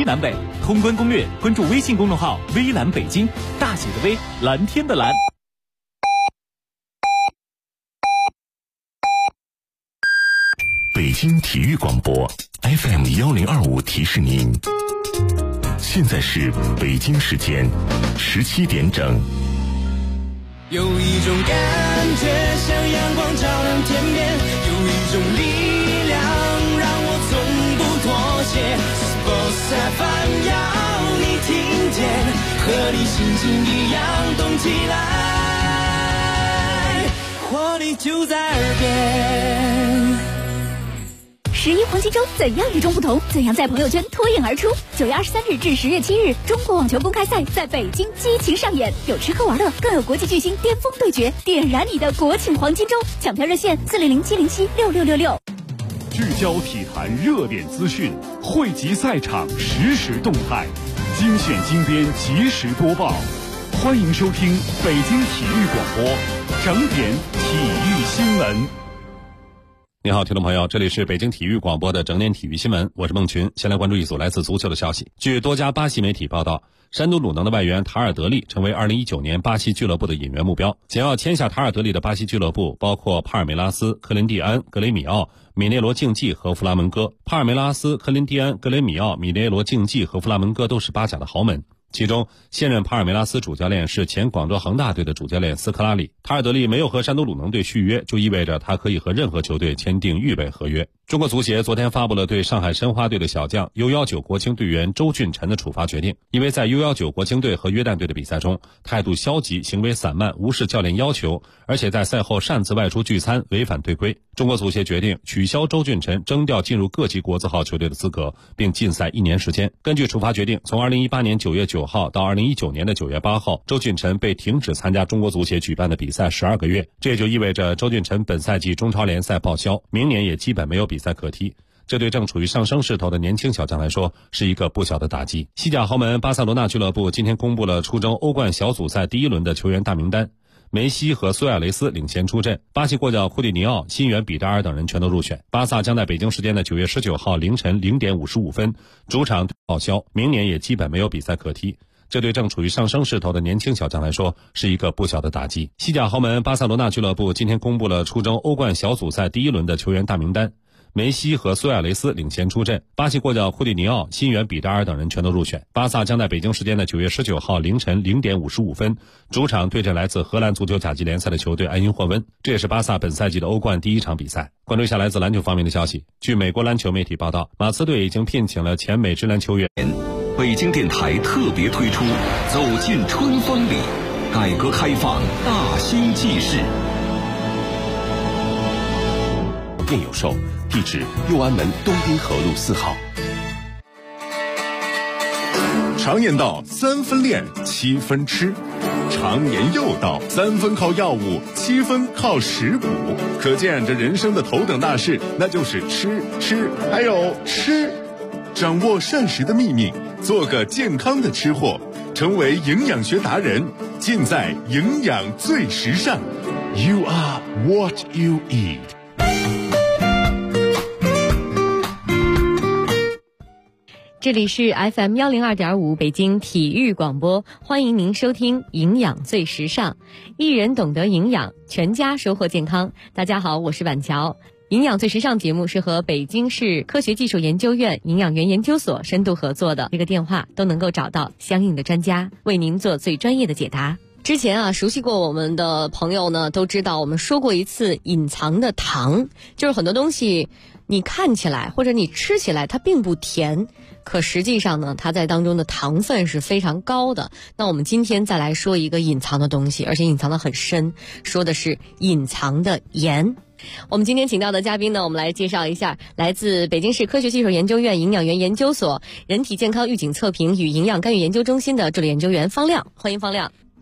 南北。通关攻略，关注微信公众号微蓝北京，大写的微，蓝天的蓝。 北京体育广播 FM1025提示您，现在是北京时间17点整。 有一种感觉像阳光照亮天边，有一种力量让我从不妥协。Sports FM 要你听见，和你心情一样动起来，活力就在耳边。 11黄金周怎样与众不同？怎样在朋友圈脱颖而出？9月23日至10月7日，中国网球公开赛在北京激情上演，有吃喝玩乐，更有国际巨星巅峰对决，点燃你的国庆黄金周！抢票热线400-707-6666。 聚焦体坛热点资讯，汇集赛场实时动态，精选精编及时播报。欢迎收听北京体育广播，整点体育新闻。 你好，听众朋友，这里是北京体育广播的整点体育新闻，我是孟群。先来关注一组来自足球的消息。据多家巴西媒体报道，山东鲁能的外援塔尔德利成为2019年巴西俱乐部的引援目标。想要签下塔尔德利的巴西俱乐部包括帕尔梅拉斯、科林蒂安、格雷米奥、米涅罗竞技和弗拉门戈。帕尔梅拉斯、科林蒂安、格雷米奥、米涅罗竞技和弗拉门戈都是巴甲的豪门。其中，现任帕尔梅拉斯主教练是前广州恒大队的主教练斯科拉里。塔尔德利没有和山东鲁能队续约，就意味着他可以和任何球队签订预备合约。中国足协昨天发布了对上海申花队的小将 U19 国青队员周俊辰的处罚决定，因为在 U19 国青队和约旦队的比赛中态度消极，行为散漫，无视教练要求，而且在赛后擅自外出聚餐，违反队规。中国足协决定取消周俊辰征调进入各级国字号球队的资格，并禁赛1年时间。根据处罚决定，从2018年9月9号到2019年的9月8号，周俊辰被停止参加中国足协举办的比赛12个月。这也就意味着周俊辰本赛季中超联赛报销，明年也基本没有比赛可踢。这对正处于上升势头的年轻小将来说是一个不小的打击。西甲豪门巴塞罗那俱乐部今天公布了出征欧冠小组赛第1轮的球员大名单，梅西和苏亚雷斯领衔出阵，巴西国脚库蒂尼奥、新援比扎尔等人全都入选。巴萨将在北京时间的9月19号凌晨0点55分主场报销，明年也基本没有比赛可踢。这对正处于上升势头的年轻小将来说是一个不小的打击。西甲豪门巴塞罗那俱乐部今天公布了出征欧冠小组赛第1轮的球员大名单，梅西和苏亚雷斯领衔出阵，巴西国脚库蒂尼奥、新援比扎尔等人全都入选。巴萨将在北京时间的9月19号凌晨0点55分主场对阵来自荷兰足球甲级联赛的球队埃因霍温，这也是巴萨本赛季的欧冠第1场比赛。关注一下来自篮球方面的消息。据美国篮球媒体报道，马刺队已经聘请了前美职篮球员。 北京电台特别推出走进春风里，改革开放大兴纪事。店有售，地址右安门东滨河路4号。 常言道3分练7分吃，常言又道3分靠药物7分靠食补，可见这人生的头等大事那就是吃还有吃。掌握膳食的秘密，做个健康的吃货，成为营养学达人，尽在营养最时尚。 You are what you eat。 这里是 FM102.5 北京体育广播，欢迎您收听营养最时尚，一人懂得营养，全家收获健康。大家好，我是婉乔。营养最时尚节目是和北京市科学技术研究院营养园研究所深度合作的，这个电话都能够找到相应的专家，为您做最专业的解答。之前熟悉过我们的朋友呢都知道，我们说过一次隐藏的糖，就是很多东西你看起来或者你吃起来它并不甜，可实际上呢它在当中的糖分是非常高的。那我们今天再来说一个隐藏的东西，而且隐藏得很深，说的是隐藏的盐。我们今天请到的嘉宾呢，我们来介绍一下，来自北京市科学技术研究院营养园研究所人体健康预警测评与营养干预研究中心的助理研究员方亮。欢迎方亮。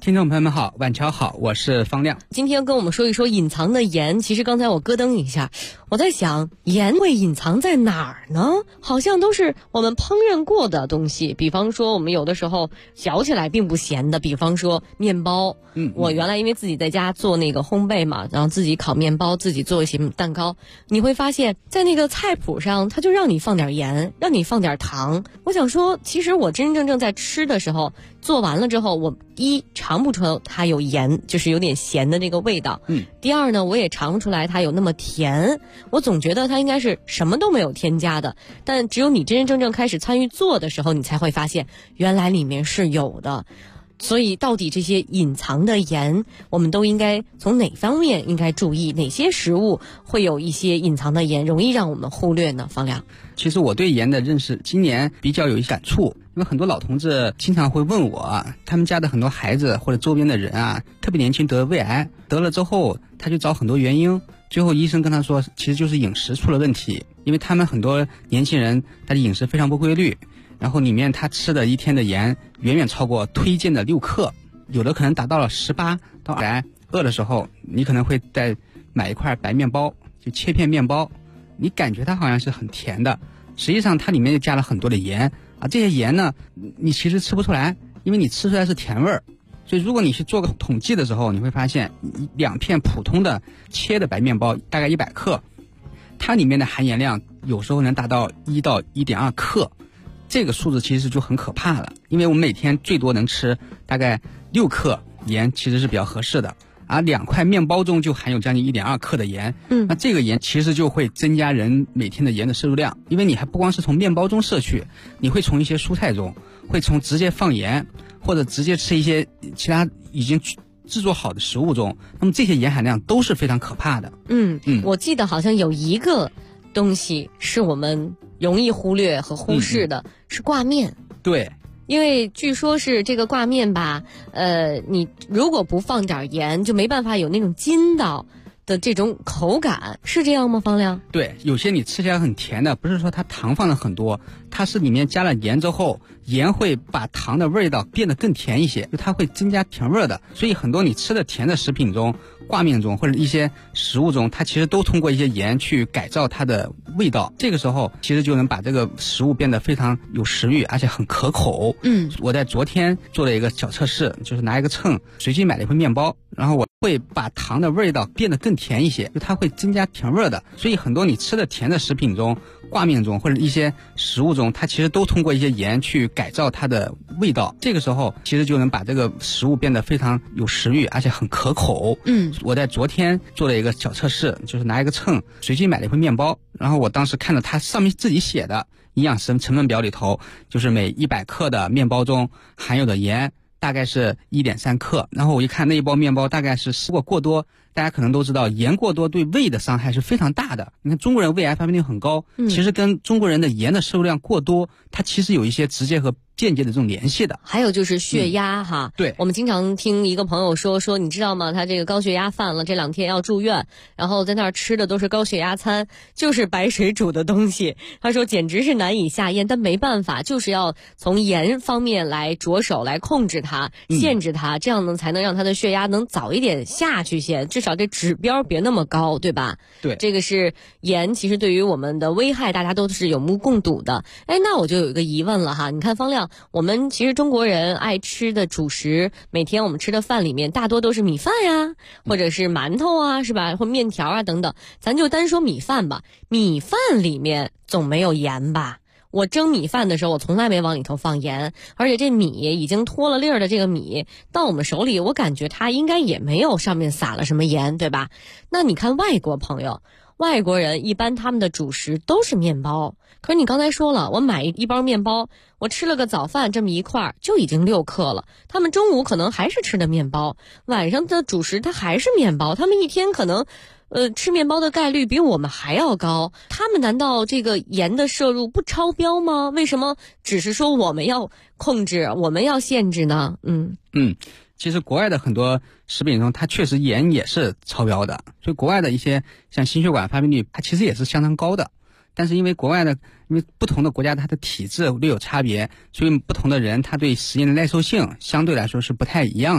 听众朋友们好，晚上好，我是方亮。 今天跟我们说一说隐藏的盐。其实刚才我咯噔一下，我在想盐会隐藏在哪儿呢？好像都是我们烹饪过的东西，比方说我们有的时候嚼起来并不咸的，比方说面包。我原来因为自己在家做那个烘焙嘛，然后自己烤面包，自己做一些蛋糕，你会发现在那个菜谱上它就让你放点盐，让你放点糖。我想说其实我真真正正在吃的时候，做完了之后，我尝不出它有盐，就是有点咸的那个味道。第二呢，我也尝不出来它有那么甜，我总觉得它应该是什么都没有添加的。但只有你真真正正开始参与做的时候，你才会发现原来里面是有的。所以到底这些隐藏的盐，我们都应该从哪方面应该注意？哪些食物会有一些隐藏的盐，容易让我们忽略呢？方亮， 其实我对盐的认识今年比较有一些感触，因为很多老同志经常会问我，他们家的很多孩子或者周边的人啊，特别年轻得胃癌，得了之后他就找很多原因，最后医生跟他说其实就是饮食出了问题，因为他们很多年轻人他的饮食非常不规律，然后里面他吃的一天的盐远远超过推荐的6克，有的可能达到了18到20。饿的时候你可能会再买一块白面包，就切片面包，你感觉它好像是很甜的，实际上它里面就加了很多的盐啊。这些盐呢你其实吃不出来，因为你吃出来是甜味儿。所以如果你去做个统计的时候，你会发现2片普通的切的白面包大概100克，它里面的含盐量有时候能达到1到1.2克，这个数字其实就很可怕了。因为我们每天最多能吃大概6克盐，其实是比较合适的，而2块面包中就含有将近1.2克的盐。那这个盐其实就会增加人每天的盐的摄入量，因为你还不光是从面包中摄取，你会从一些蔬菜中，会从直接放盐或者直接吃一些其他已经制作好的食物中，那么这些盐含量都是非常可怕的。 我记得好像有一个东西是我们容易忽略和忽视的，是挂面。 对， 因为据说是这个挂面吧，你如果不放点盐，就没办法有那种筋道的这种口感，是这样吗？方亮？ 对，有些你吃起来很甜的，不是说它糖放了很多，它是里面加了盐之后，盐会把糖的味道变得更甜一些，就它会增加甜味的。所以很多你吃的甜的食品中，挂面中或者一些食物中，它其实都通过一些盐去改造它的味道。这个时候其实就能把这个食物变得非常有食欲，而且很可口。我在昨天做了一个小测试，就是拿一个秤随机买了一份面包，然后我会把糖的味道变得更甜一些，就它会增加甜味的。所以很多你吃的甜的食品中，挂面中或者一些食物中，它其实都通过一些盐去改造它的味道。这个时候其实就能把这个食物变得非常有食欲，而且很可口。我在昨天做了一个小测试，就是拿一个秤随机买了一份面包，然后我当时看到它上面自己写的营养成分表里头，就是每100克的面包中含有的盐大概是1.3克，然后我一看那一包面包大概是如果过多，大家可能都知道盐过多对胃的伤害是非常大的。你看中国人胃癌发病率很高，其实跟中国人的盐的摄入量过多，它其实有一些直接和间接的这种联系的。 还有就是血压哈， 对， 我们经常听一个朋友说你知道吗？他这个高血压犯了，这2天要住院，然后在那儿吃的都是高血压餐，就是白水煮的东西。他说简直是难以下咽，但没办法，就是要从盐方面来着手来控制它，限制它，这样呢才能让他的血压能早一点下去些，至少这指标别那么高，对吧？ 对， 这个是盐，其实对于我们的危害，大家都是有目共睹的。那我就有一个疑问了哈，你看方亮，我们其实中国人爱吃的主食，每天我们吃的饭里面大多都是米饭呀，或者是馒头啊，是吧？或面条啊等等。咱就单说米饭吧，米饭里面总没有盐吧？我蒸米饭的时候，我从来没往里头放盐，而且这米已经脱了粒儿的这个米到我们手里，我感觉它应该也没有上面撒了什么盐，对吧？那你看外国朋友，外国人一般他们的主食都是面包，可是你刚才说了，我买一包面包，我吃了个早饭这么一块就已经6克了，他们中午可能还是吃的面包，晚上的主食它还是面包，他们一天可能吃面包的概率比我们还要高，他们难道这个盐的摄入不超标吗？为什么只是说我们要控制，我们要限制呢？ 其实国外的很多食品中，它确实盐也是超标的，所以国外的一些像心血管发病率，它其实也是相当高的。但是因为不同的国家它的体质略有差别，所以不同的人他对食盐的耐受性相对来说是不太一样的。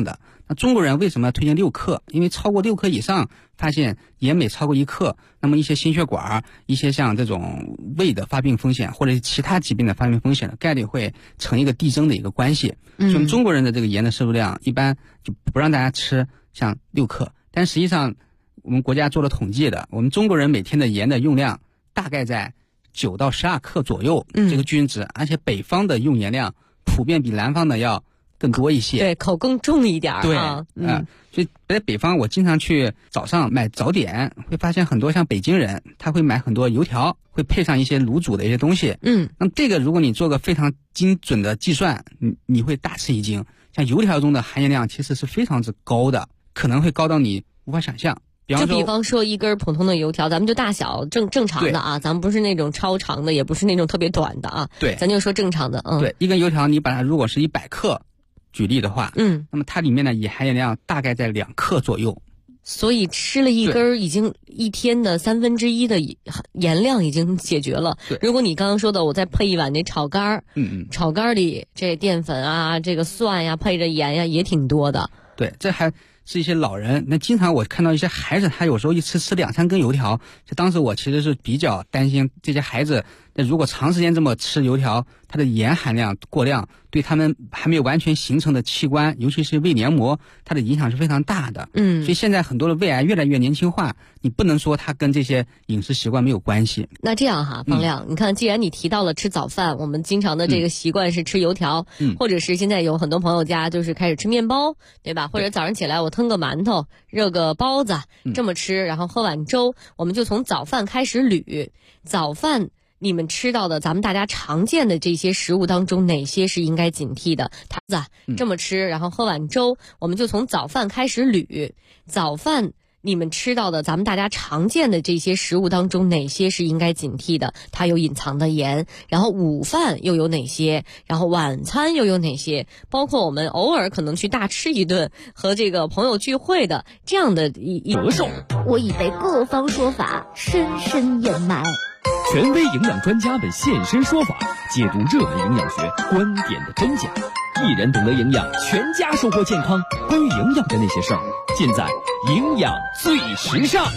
那中国人为什么要推荐6克？因为超过6克以上，发现盐每超过1克，那么一些心血管、一些像这种胃的发病风险或者是其他疾病的发病风险的概率会成一个递增的一个关系。所以我们中国人的这个盐的摄入量一般就不让大家吃像6克，但实际上我们国家做了统计的，我们中国人每天的盐的用量大概在9到12克左右，这个均值，而且北方的用盐量普遍比南方的要更多一些， 对，口更重一点啊。 对，所以在北方，我经常去早上买早点，会发现很多像北京人，他会买很多油条，会配上一些卤煮的一些东西。那么这个如果你做个非常精准的计算，你会大吃一惊。像油条中的含盐量其实是非常之高的，可能会高到你无法想象。 比方说一根普通的油条，咱们就大小正常的啊，咱们不是那种超长的，也不是那种特别短的啊。 对， 咱就说正常的。 对，一根油条你把它如果是100克举例的话，那么它里面的盐含盐量大概在2克左右。 所以吃了一根已经一天的1/3的盐量已经解决了。如果你刚刚说的，我再配一碗那炒肝，炒肝里这淀粉啊，这个蒜呀，配着盐呀，也挺多的。 对，这还是一些老人。那经常我看到一些孩子，他有时候一吃2-3根油条，就当时我其实是比较担心这些孩子，那如果长时间这么吃油条，它的盐含量过量，对他们还没有完全形成的器官，尤其是胃黏膜，它的影响是非常大的。所以现在很多的胃癌越来越年轻化，你不能说它跟这些饮食习惯没有关系。 那这样哈，方亮，你看，既然你提到了吃早饭，我们经常的这个习惯是吃油条，或者是现在有很多朋友家就是开始吃面包，对吧？或者早上起来我腾个馒头，热个包子，这么吃，然后喝碗粥，我们就从早饭开始捋。早饭你们吃到的咱们大家常见的这些食物当中，哪些是应该警惕的？这么吃，然后喝碗粥，我们就从早饭开始捋。早饭你们吃到的咱们大家常见的这些食物当中，哪些是应该警惕的？它有隐藏的盐。然后午饭又有哪些？然后晚餐又有哪些？包括我们偶尔可能去大吃一顿，和这个朋友聚会的这样的折寿。 我已被各方说法深深掩埋。 权威营养专家们现身说法，解读热门营养学观点的真假。一人懂得营养，全家收获健康。关于营养的那些事儿，尽在营养最时尚。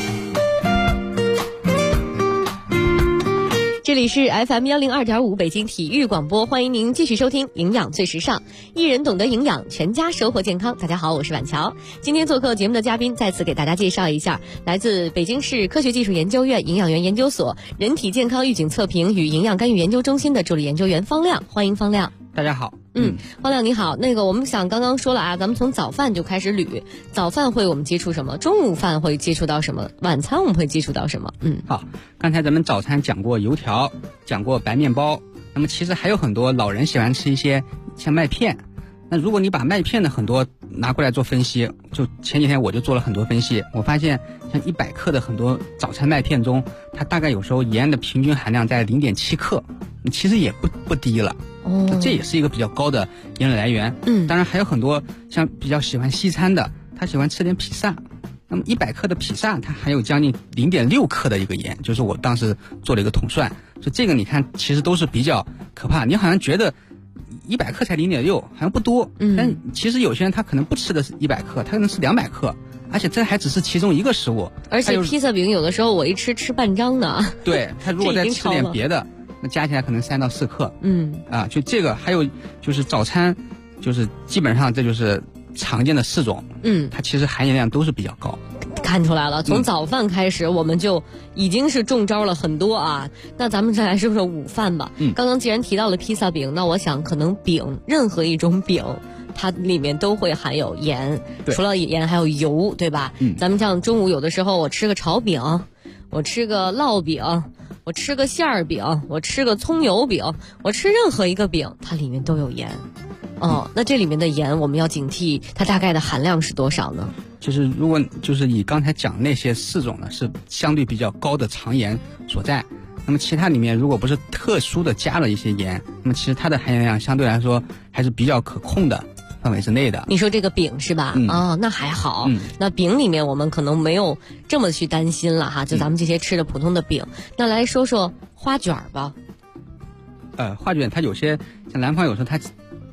这里是 FM 102.5北京体育广播，欢迎您继续收听营养最时尚，一人懂得营养，全家收获健康。大家好，我是婉乔。今天做客节目的嘉宾，再次给大家介绍一下，来自北京市科学技术研究院营养员研究所人体健康预警测评与营养干预研究中心的助理研究员方亮，欢迎方亮。 大家好。 方亮你好。我们刚刚说了啊，咱们从早饭就开始捋。早饭会我们接触什么？中午饭会接触到什么？晚餐我们会接触到什么？ 好，刚才咱们早餐讲过油条，讲过白面包，那么其实还有很多老人喜欢吃一些像麦片。那如果你把麦片的很多拿过来做分析，就前几天我就做了很多分析，我发现像100克的很多早餐麦片中，它大概有时候盐的平均含量在0.7克，其实也不低了。这也是一个比较高的盐的来源。当然还有很多像比较喜欢西餐的，他喜欢吃点披萨，那么100克的披萨它还有将近0.6克的一个盐，就是我当时做了一个统算，所以这个你看其实都是比较可怕。你好像觉得100克才0.6，好像不多，但其实有些人他可能不吃的是100克，他可能是200克，而且这还只是其中一个食物。 而且披萨饼有的时候我一吃半张呢。 对，他如果再吃点别的，那加起来可能3到4克。就这个，还有就是早餐，就是基本上这就是常见的4种。它其实含盐量都是比较高。 看出来了，从早饭开始我们就已经是中招了很多啊。那咱们再来说说午饭吧。刚刚既然提到了披萨饼，那我想可能饼，任何一种饼它里面都会含有盐，除了盐还有油，对吧？咱们像中午有的时候我吃个炒饼，我吃个烙饼，我吃个馅儿饼，我吃个葱油饼，我吃任何一个饼它里面都有盐。那这里面的盐我们要警惕它大概的含量是多少呢？ 就是如果就是以刚才讲那些4种呢，是相对比较高的常盐所在，那么其他里面如果不是特殊的加了一些盐，那么其实它的含盐量相对来说还是比较可控的范围之内的。 你说这个饼是吧？那还好。那饼里面我们可能没有这么去担心了哈，就咱们这些吃的普通的饼。那来说说花卷吧。 花卷它有些像南方有时候它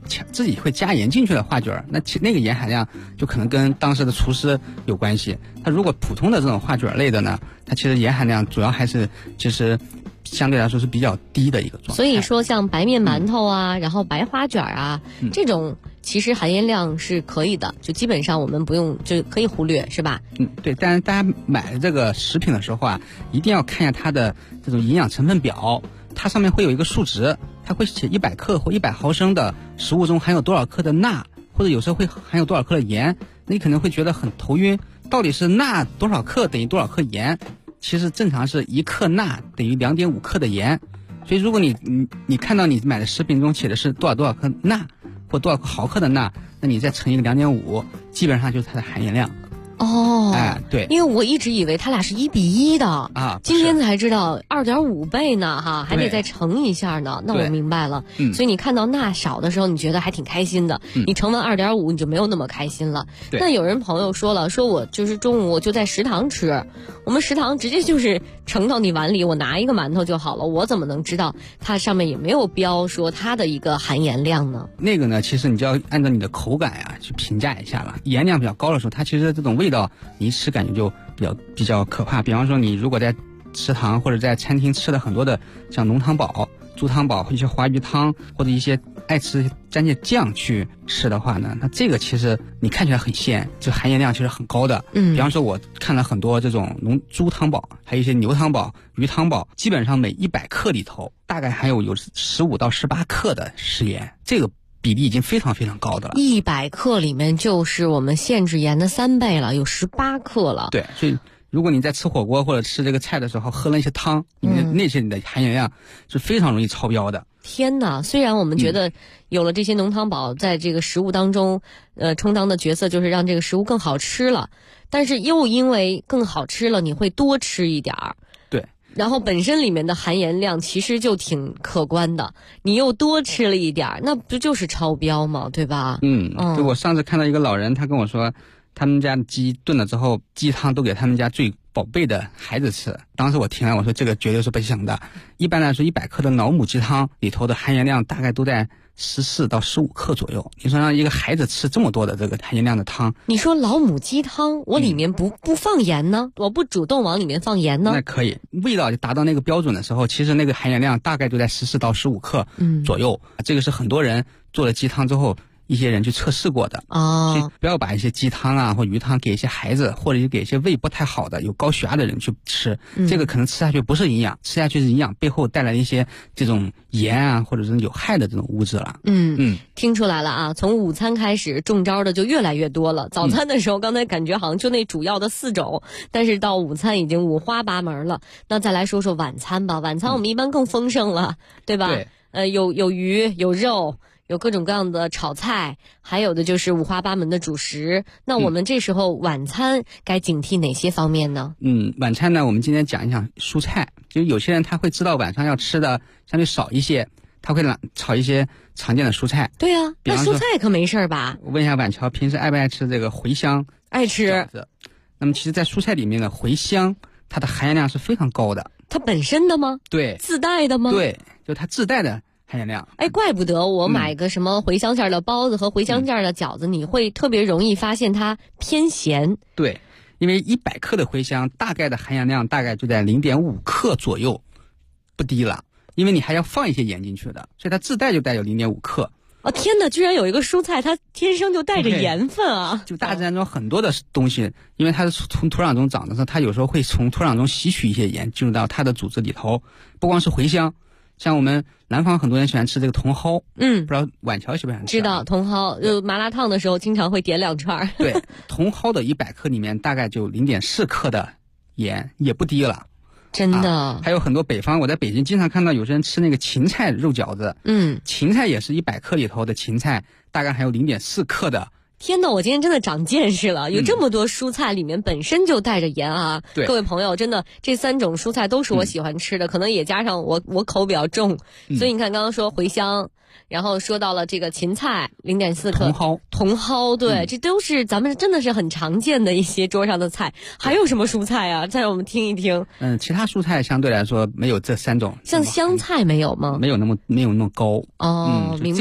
自己会加盐进去的花卷，那个盐含量就可能跟当时的厨师有关系。它如果普通的这种花卷类的呢，它其实盐含量主要还是其实相对来说是比较低的一个状态。 所以说像白面馒头啊，然后白花卷啊，这种其实含盐量是可以的，就基本上我们不用就可以忽略，是吧？ 对。但是大家买这个食品的时候啊，一定要看一下它的这种营养成分表，它上面会有一个数值，它会写100克或100毫升的食物中含有多少克的钠，或者有时候会含有多少克的盐，那你可能会觉得很头晕，到底是钠多少克等于多少克盐？其实正常是1克钠等于2.5克的盐，所以如果你看到你买的食品中写的是多少克钠或多少毫克的钠，那你再乘一个2.5，基本上就是它的含盐量。 哦， 哎，对， 因为我一直以为它俩是1:1的啊， 今天才知道2.5倍呢，哈，还得再乘一下呢。那我明白了。所以你看到钠少的时候，你觉得还挺开心的。你乘完2.5，你就没有那么开心了。那有人朋友说了，说我就是中午我就在食堂吃，我们食堂直接就是盛到你碗里，我拿一个馒头就好了，我怎么能知道它上面也没有标说它的一个含盐量呢？ 那个呢，其实你就要按照你的口感呀去评价一下了。盐量比较高的时候，它其实这种味道你一吃感觉就比较可怕。比方说你如果在食堂或者在餐厅吃了很多的像浓汤宝、猪汤宝、一些华鱼汤或者一些爱吃沾些酱去吃的话呢，那这个其实你看起来很鲜，就含盐量其实很高的。比方说我看了很多这种猪汤宝，还有一些牛汤宝、鱼汤宝，基本上每100克里头大概含有15到18克的食盐，这个比例已经非常非常高的了。100 克里面就是我们限制盐的3倍了，有18克了。 对，所以如果你在吃火锅或者吃这个菜的时候喝了一些汤，那些你的含盐量是非常容易超标的。 天哪！虽然我们觉得有了这些浓汤宝在这个食物当中，充当的角色就是让这个食物更好吃了，但是又因为更好吃了，你会多吃一点儿。 对。 然后本身里面的含盐量其实就挺可观的，你又多吃了一点儿，那不就是超标吗？对吧？ 对，我上次看到一个老人，他跟我说，他们家的鸡炖了之后，鸡汤都给他们家最宝贝的孩子吃。当时我听了，我说这个绝对是不行的。一般来说，100克的老母鸡汤里头的含盐量大概都在14到15克左右。你说让一个孩子吃这么多的这个含盐量的汤， 你说老母鸡汤我里面不放盐呢？我不主动往里面放盐呢？ 那可以，味道就达到那个标准的时候，其实那个含盐量大概就在14到15克左右。这个是很多人做了鸡汤之后一些人去测试过的。所以不要把一些鸡汤啊或鱼汤给一些孩子，或者给一些胃不太好的有高血压的人去吃，这个可能吃下去不是营养，吃下去是营养背后带来一些这种盐啊或者是有害的这种物质了。 听出来了啊，从午餐开始中招的就越来越多了。早餐的时候刚才感觉好像就那主要的4种，但是到午餐已经五花八门了。那再来说说晚餐吧，晚餐我们一般更丰盛了，对吧？对，有鱼有肉，有各种各样的炒菜，还有的就是五花八门的主食。那我们这时候晚餐该警惕哪些方面呢？ 晚餐呢，我们今天讲一讲蔬菜。就是有些人他会知道晚上要吃的相对少一些，他会炒一些常见的蔬菜。 对啊，那蔬菜可没事吧？ 我问一下婉乔，平时爱不爱吃这个茴香？ 爱吃。 那么其实在蔬菜里面的茴香，它的含盐量是非常高的。 它本身的吗？ 对。 自带的吗？ 对，就它自带的含盐量。 怪不得我买个什么茴香馅的包子和茴香馅的饺子，你会特别容易发现它偏咸。 对，因为100克的茴香大概的含盐量大概就在0.5克左右，不低了。因为你还要放一些盐进去的，所以它自带就带有0.5克。 天哪，居然有一个蔬菜它天生就带着盐分啊！ 就大自然中很多的东西，因为它是从土壤中长的时候，它有时候会从土壤中吸取一些盐进入到它的组织里头。不光是茴香，像我们南方很多人喜欢吃这个茼蒿，不知道婉乔喜不喜欢吃？ 知道茼蒿，就麻辣烫的时候经常会点2串。 对，茼蒿的100克里面大概就0.4克的盐，也不低了。 真的。 还有很多北方，我在北京经常看到有些人吃那个芹菜肉饺子。芹菜也是100克里头的芹菜，大概还有0.4克的。 天哪，我今天真的长见识了，有这么多蔬菜里面本身就带着盐啊！各位朋友，真的这3种蔬菜都是我喜欢吃的，可能也加上我口比较重，所以你看刚刚说茴香，然后说到了这个芹菜0.4克，茼蒿，对，这都是咱们真的是很常见的一些桌上的菜。还有什么蔬菜啊？再让我们听一听。 其他蔬菜相对来说没有这3种。 像香菜没有吗？ 没有那么高。 明白。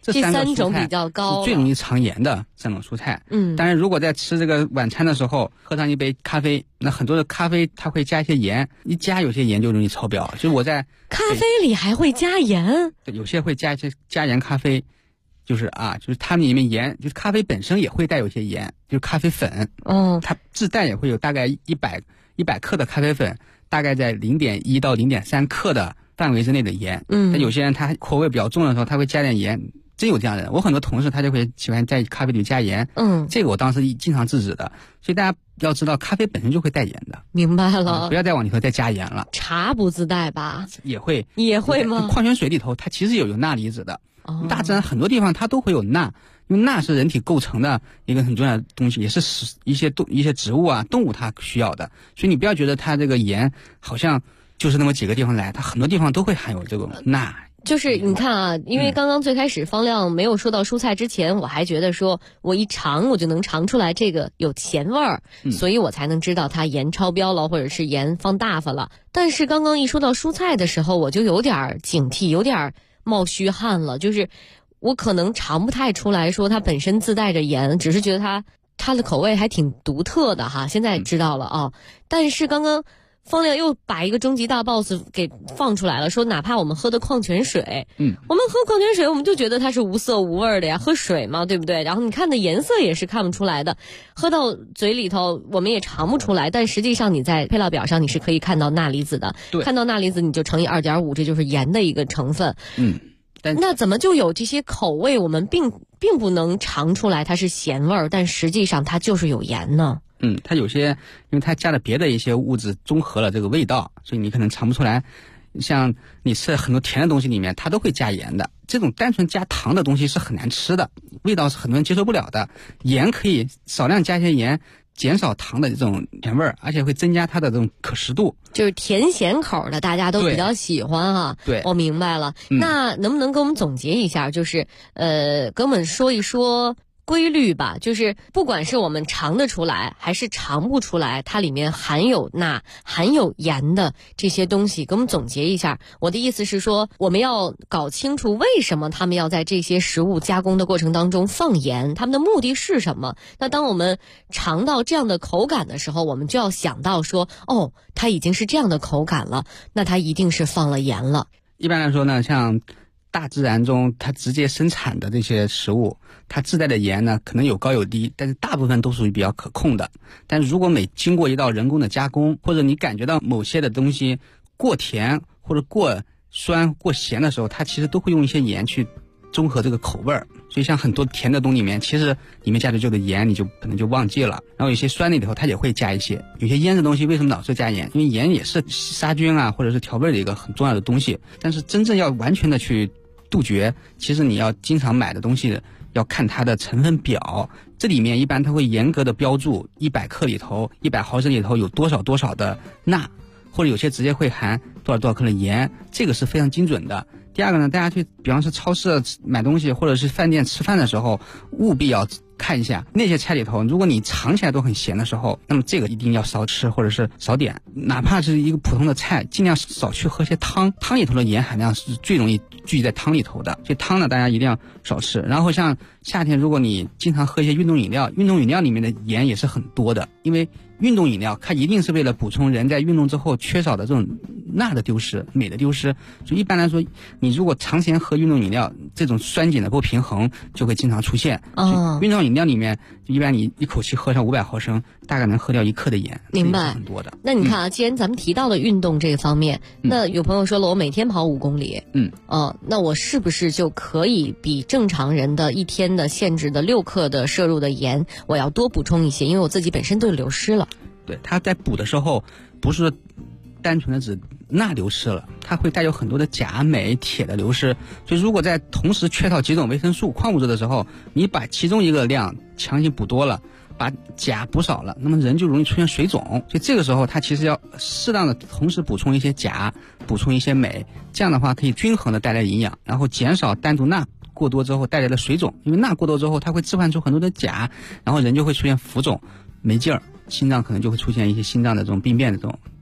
这三种比较高， 最容易肠炎的3种蔬菜。当然如果在吃这个晚餐的时候喝上一杯咖啡，那很多的咖啡它会加一些盐，一加有些盐就容易超标。就是我在咖啡里还会加盐， 有些会加一些加盐咖啡。就是它们里面盐，就是咖啡本身也会带有一些盐，就是咖啡粉。它自带也会有大概100克的咖啡粉，大概在0.1到0.3克的范围之内的盐。但有些人他口味比较重的时候，他会加点盐。真有这样的人，我很多同事他就会喜欢在咖啡里加盐。这个我当时经常制止的。所以大家要知道，咖啡本身就会带盐的。 明白了。 不要再往里头再加盐了。 茶不自带吧？ 也会吗？ 矿泉水里头它其实有钠离子的。大自然很多地方它都会有钠，因为钠是人体构成的一个很重要的东西，也是一些植物啊动物它需要的。所以你不要觉得它这个盐好像就是那么几个地方来，它很多地方都会含有这种钠。 就是你看啊，因为刚刚最开始方亮没有说到蔬菜之前，我还觉得说我一尝我就能尝出来这个有咸味儿，所以我才能知道它盐超标了，或者是盐放大发了。但是刚刚一说到蔬菜的时候，我就有点警惕，有点冒虚汗了。就是我可能尝不太出来说它本身自带着盐，只是觉得它的口味还挺独特的哈。现在知道了啊。但是刚刚方亮又把一个终极大 boss 给放出来了，说哪怕我们喝的矿泉水，我们喝矿泉水我们就觉得它是无色无味的呀，喝水嘛，对不对？然后你看的颜色也是看不出来的，喝到嘴里头我们也尝不出来，但实际上你在配料表上你是可以看到钠离子的，看到钠离子你就乘以 2.5， 这就是盐的一个成分。那怎么就有这些口味我们并不能尝出来它是咸味儿，但实际上它就是有盐呢？ 它有些因为它加了别的一些物质中和了这个味道，所以你可能尝不出来。像你吃的很多甜的东西里面它都会加盐的，这种单纯加糖的东西是很难吃的，味道是很多人接受不了的。盐可以少量加些盐，减少糖的这种甜味儿，而且会增加它的这种可食度， 就是甜咸口的大家都比较喜欢哈。 对， 我明白了。那能不能给我们总结一下，就是给我们说一说规律吧，就是不管是我们尝得出来还是尝不出来，它里面含有钠含有盐的这些东西，给我们总结一下。我的意思是说，我们要搞清楚为什么他们要在这些食物加工的过程当中放盐，他们的目的是什么。那当我们尝到这样的口感的时候，我们就要想到说，它已经是这样的口感了，那它一定是放了盐了。 一般来说呢，像大自然中它直接生产的这些食物，它自带的盐呢可能有高有低，但是大部分都属于比较可控的。但是如果每经过一道人工的加工，或者你感觉到某些的东西过甜或者过酸过咸的时候，它其实都会用一些盐去中和这个口味儿。所以像很多甜的东西里面，其实里面加的就是盐，你就可能就忘记了。然后有些酸里头它也会加一些，有些腌的东西为什么老是加盐？因为盐也是杀菌啊或者是调味的一个很重要的东西。但是真正要完全的去杜绝，其实你要经常买的东西要看它的成分表，这里面一般它会严格的标注100克里头100毫升里头有多少多少的钠，或者有些直接会含多少多少克的盐，这个是非常精准的。第二个呢，大家去比方说超市买东西或者是饭店吃饭的时候，务必要看一下那些菜里头，如果你尝起来都很咸的时候，那么这个一定要少吃或者是少点，哪怕是一个普通的菜，尽量少去喝些汤，汤里头的盐含量是最容易聚集在汤里头的，所以汤呢大家一定要少吃。然后像夏天如果你经常喝一些运动饮料，运动饮料里面的盐也是很多的，因为运动饮料它一定是为了补充人在运动之后缺少的这种钠的丢失、镁的丢失，所以一般来说你如果长时间喝运动饮料，这种酸碱的不平衡就会经常出现。运动饮料里面一般你一口气喝上500毫升，大概能喝掉1克的盐， 明白？ 很多的。 那你看啊，既然咱们提到了运动这个方面，那有朋友说了，我每天跑5公里，那我是不是就可以比正常人的一天的限制的6克的摄入的盐，我要多补充一些？因为我自己本身都流失了。 对，它在补的时候不是单纯的指钠流失了，它会带有很多的钾、镁、铁的流失。所以如果在同时缺少几种维生素、矿物质的时候，你把其中一个量强行补多了，把钾补少了，那么人就容易出现水肿。所以这个时候它其实要适当的同时补充一些钾，补充一些镁，这样的话可以均衡的带来营养，然后减少单独钠过多之后带来的水肿。因为钠过多之后它会置换出很多的钾，然后人就会出现浮肿、没劲儿，心脏可能就会出现一些心脏的这种病变的这种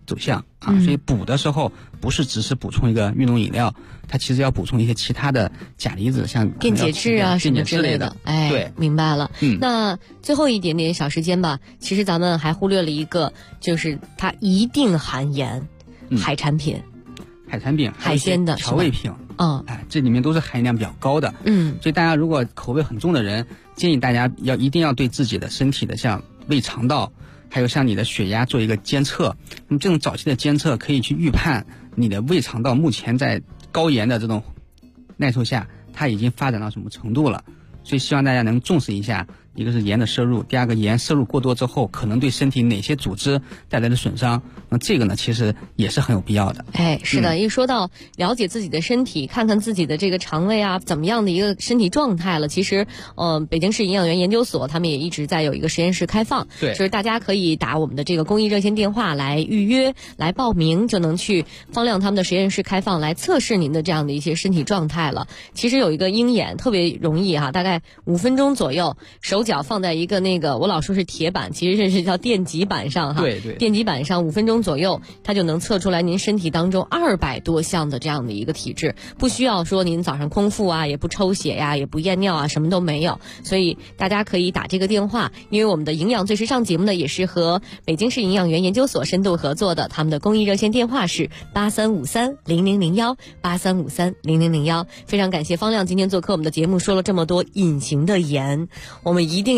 走向啊。所以补的时候不是只是补充一个运动饮料，它其实要补充一些其他的钾离子，像电解质啊什么之类的。哎， 对， 明白了。那最后一点点小时间吧，其实咱们还忽略了一个，就是它一定含盐，海产品、海鲜的调味品。这里面都是含量比较高的。所以大家如果口味很重的人，建议大家一定要对自己的身体的像胃肠道，还有像你的血压做一个监测。那么这种早期的监测可以去预判你的胃肠道目前在高盐的这种耐受下，它已经发展到什么程度了。所以希望大家能重视一下，一个是盐的摄入，第二个盐摄入过多之后可能对身体哪些组织带来的损伤，那这个呢其实也是很有必要的。 是的，一说到了解自己的身体，看看自己的这个肠胃啊怎么样的一个身体状态了，其实北京市营养员研究所他们也一直在有一个实验室开放， 对， 就是大家可以打我们的这个公益热线电话来预约来报名，就能去方亮他们的实验室开放来测试您的这样的一些身体状态了。其实有一个鹰眼特别容易大概5分钟左右，手脚放在一个那个我老说是铁板，其实这是叫电极板上对， 电极板上5分钟左右，它就能测出来您身体当中200多项的这样的一个体质，不需要说您早上空腹啊，也不抽血呀，也不验尿啊，什么都没有。所以大家可以打这个电话，因为我们的营养最时尚节目呢也是和北京市营养员研究所深度合作的，他们的公益热线电话是83530001 83530001。非常感谢方亮今天做客我们的节目，说了这么多隐形的盐，我们一定